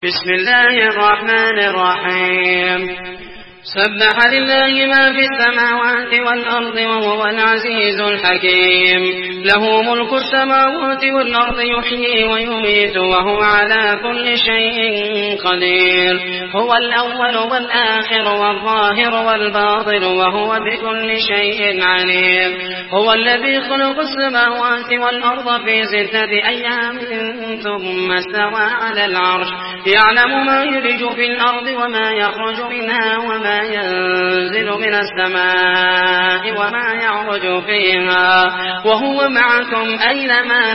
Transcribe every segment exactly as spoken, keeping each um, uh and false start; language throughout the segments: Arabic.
بسم الله الرحمن الرحيم سبح لله ما في السماوات والأرض وهو العزيز الحكيم له ملك السماوات والأرض يحيي ويميت وهو على كل شيء قدير هو الأول والآخر والظاهر والباطن وهو بكل شيء عليم هو الذي خلق السماوات والأرض في ستة أيام ثم استوى على العرش يعلم ما يلج في الأرض وما يخرج منها وما ينزل من السماء وما يعرج فيها وهو معكم أينما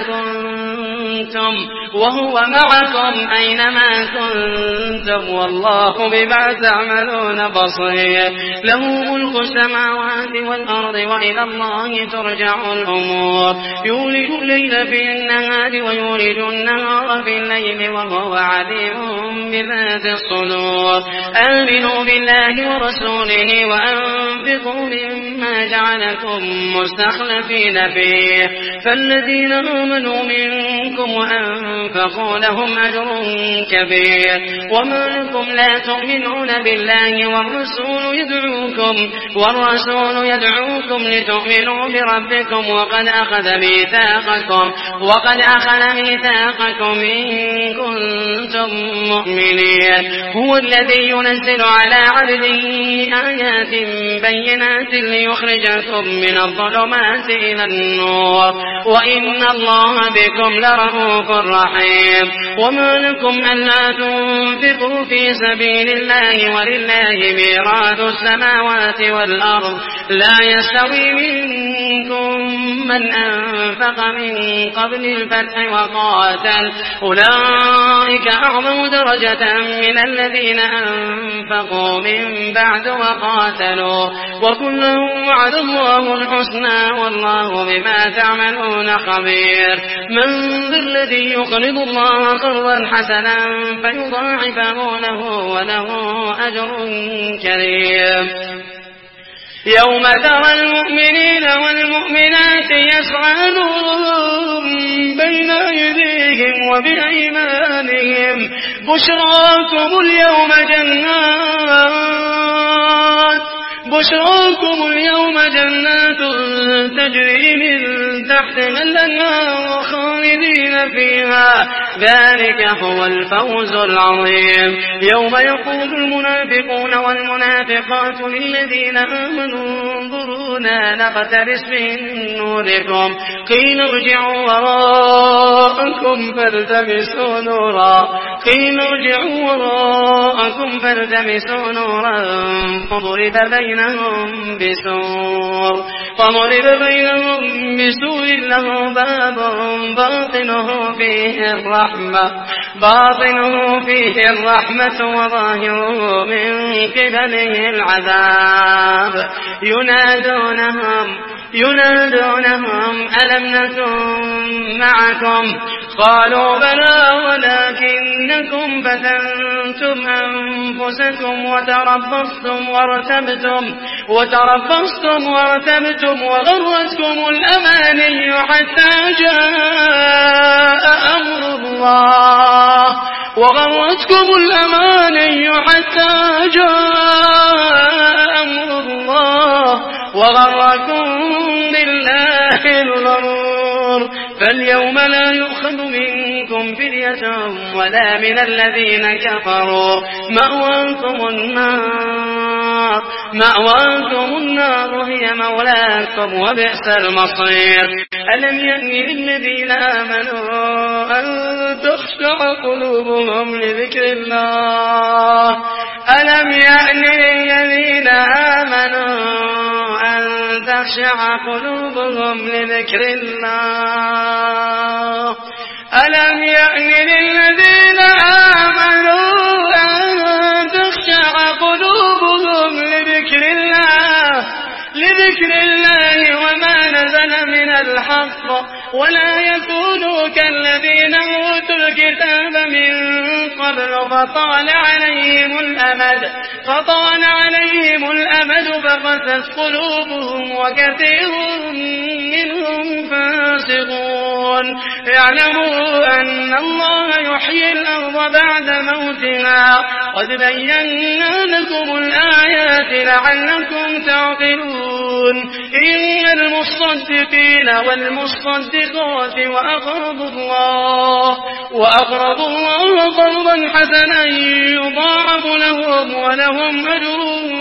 كنتم وهو معكم أينما كنتم والله بما تعملون بصير له ملك السماوات والأرض وإلى الله ترجع الأمور يولج الليل في النهار ويولج النهار في الليل وهو عليم بذات الصدور آمنوا بالله ورسوله وأنفقوا مما جعلكم مستخلفين فيه فالذين آمنوا منكم وأنفقوا لهم أجر كبير وما لكم لا تؤمنون بالله والرسول يدعوكم والرسول يدعوكم لتؤمنوا بربكم وقد أخذ ميثاقكم وقد أخذ ميثاقكم إن كنتم مؤمنين هو الذي ينزل على عبده آيات بينات ليخرجكم من الظلمات إلى النور وإن الله بكم لرؤوف رحيم وما لكم ألا تنفقوا في سبيل الله ولله ميراث السماوات والأرض لا يستوي منكم من أنفق من قبل الفتح وقاتل أولئك أعظم درجة من الذين أنفقوا من بعد وقاتلوا وكلا وعد الله الحسنى والله بما تعملون خبير من ذا الذي يقرض الله قرضا حسنا فيضاعفه له وله أجر كريم يوم ترى المؤمنين والمؤمنات يسعى نورهم بين أيديهم وبأيمانهم بشراكم اليوم جنات بشراكم اليوم جنات تجري من تحتها الأنهار خالدين فيها ذلك هو الفوز العظيم يوم يقول المنافقون والمنافقات للذين آمنوا انظرونا نقتبس من نوركم قيل ارجعوا وراءكم فالتمسوا نورا قيل ارجعوا وراءكم فالتمسوا نورا فضرب بين بينهم بسور فضرب بينهم بسور له باب باطنه فيه الرحمة باطنه فيه الرحمة وظاهره من قبله العذاب ينادونهم ينادونهم ألم نكن معكم قالوا بلى ولكنكم فتنتم أنفسكم وتربصتم وارتبتم وتربصتم وارتبتم وغرتكم الأماني حتى جاء أمر الله وغرتكم الأماني حتى جاء أمر الله وغركم بالله الغرور فاليوم لا يؤخذ منكم فدية ولا من الذين كفروا مأواكم النار مأواكم النار هي مولاكم وبئس المصير ألم يأن للذين آمنوا أن تخشع قلوبهم لذكر الله ألم يأن للذين آمنوا أن تخشع قلوبهم لذكر الله ألم يأن للذين آمنوا أن تخشع قلوبهم لذكر الله لذكر الله وما نزل من الحق ولا يكونوا كالذين أوتوا الكتاب من قبل فطال عليهم الأمد فطال عليهم الأمد فقست قلوبهم وكثير منهم فاسقون اعلموا أن الله يحيي الأرض بعد موتها قد بينا لكم الآيات لعلكم تعقلون إن المصدقين والمصدقات وأقرضوا الله وأقرضوا الله قرضا حسنا يضاعف لهم ولهم أجر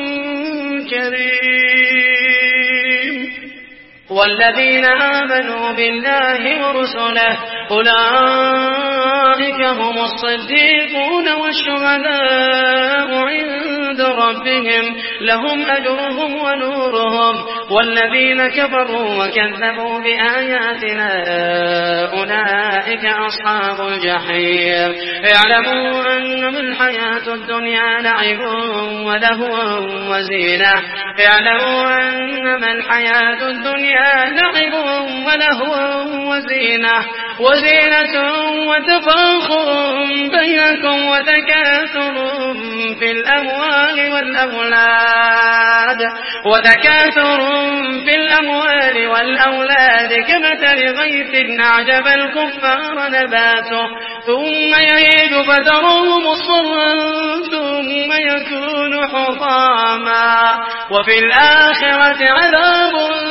كريم والذين آمنوا بالله ورسله أولئك هم الصديقون والشهداء عند ربهم لهم أجرهم ونورهم والذين كفروا وكذبوا بآياتنا أولئك أصحاب الجحيم اعلموا أنما الحياة الدنيا لعب ولهو وزينة اعلموا أنما الحياة الدنيا لعب ولهو وزينة وزينة وتفاخر بينكم وتكاثر في الأموال والأولاد وتكاثر في الأموال والأولاد كمثل غيث أعجب الكفار نباته ثم يهيج فتراه مصفرا ثم يكون حطاما وفي الآخرة عذاب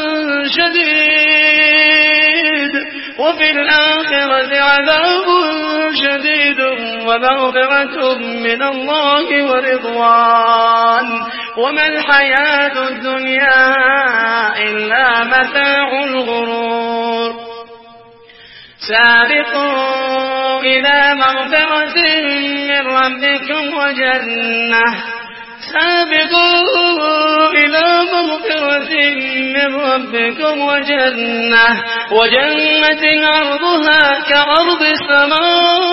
شديد وفي الآخرة عذاب شديد ومغفرة من الله ورضوان وما الحياة الدنيا إلا متاع الغرور سابقوا إلى مغفرة من ربكم وجنة سابقوا إلى مغفرة من ربكم وجنة وجنة عرضها كعرض السماء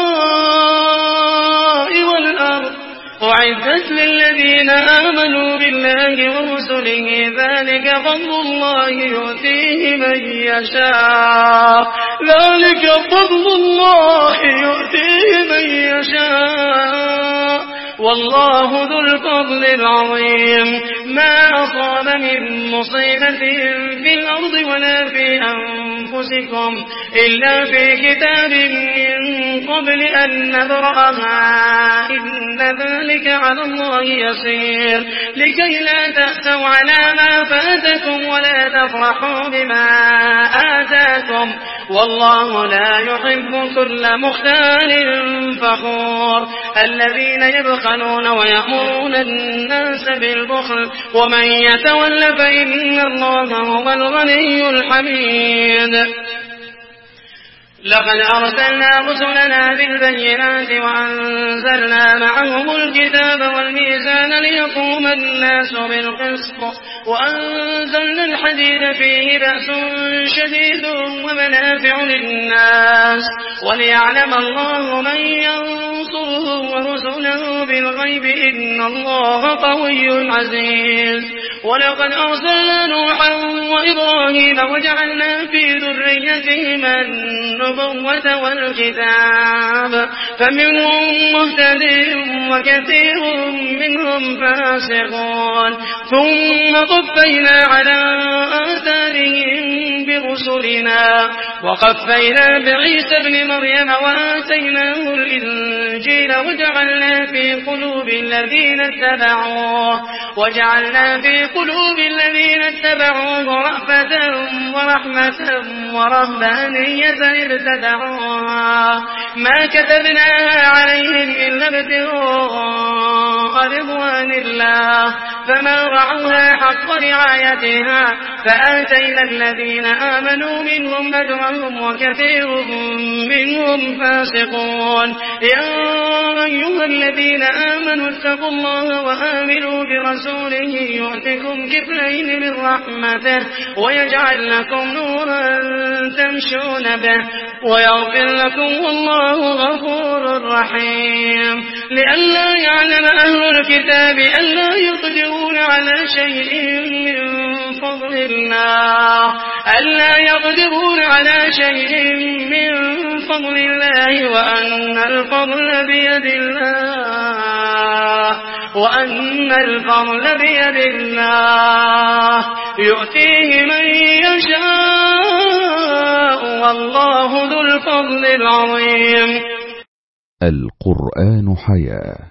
والأرض أعدت للذين آمنوا بالله ورسله ذلك فضل الله يؤتيه من يشاء ذلك فضل الله يؤتيه من يشاء والله ذو الفضل العظيم ما أصاب من مصيبة في الأرض ولا في أنفسكم إلا في كتاب من قبل أن نبرأها إن ذلك على الله يسير لكي لا تأسوا على ما فاتكم ولا تفرحوا بما آتاكم والله لا يحب كل مختال فخور الذين يبخلون ويأمرون الناس بالبخل ومن يتول فإن الله هو الغني الحميد لقد أرسلنا رسلنا بالبينات وأنزلنا معهم الكتاب والميزان ليقوم الناس بالقسط وأنزلنا الحديد فيه بأس شديد ومنافع للناس وليعلم الله من ينصره ورسله بالغيب إن الله قوي عزيز ولقد أرسلنا نوحا وإبراهيم وجعلنا في ذريتهما النبوة والكتاب فمنهم مهتد وكثير منهم فاسقون ثم قفينا على آثارهم برسلنا وقفينا بعيسى ابن مريم وآتيناه الإنجيل وجعلنا في قلوب الذين اتبعوه وجعلنا في قلوب الذين اتبعوه رأفة ورحمة ورهبانية ابتدعوها ما كتبناها عليهم إلا ابتغاء رضوان الله فما رعوها حق رعايتها فآتينا الذين آمنوا منهم أجرهم وكثير منهم فاسقون يا أيها الذين آمنوا اتقوا الله وآمنوا برسوله يؤتكم كفلين من رحمته ويجعل لكم نورا تمشون به ويغفر لكم والله غفور رحيم لئلا يعلم أهل الكتاب ألا يقدرون على شيء من فضل الله ألا يقدرون على شيء من فضل الله وأن الفضل بيد الله وأن الفضل بيد الله يؤتيه من يشاء والله ذو الفضل العظيم. القرآن حياة.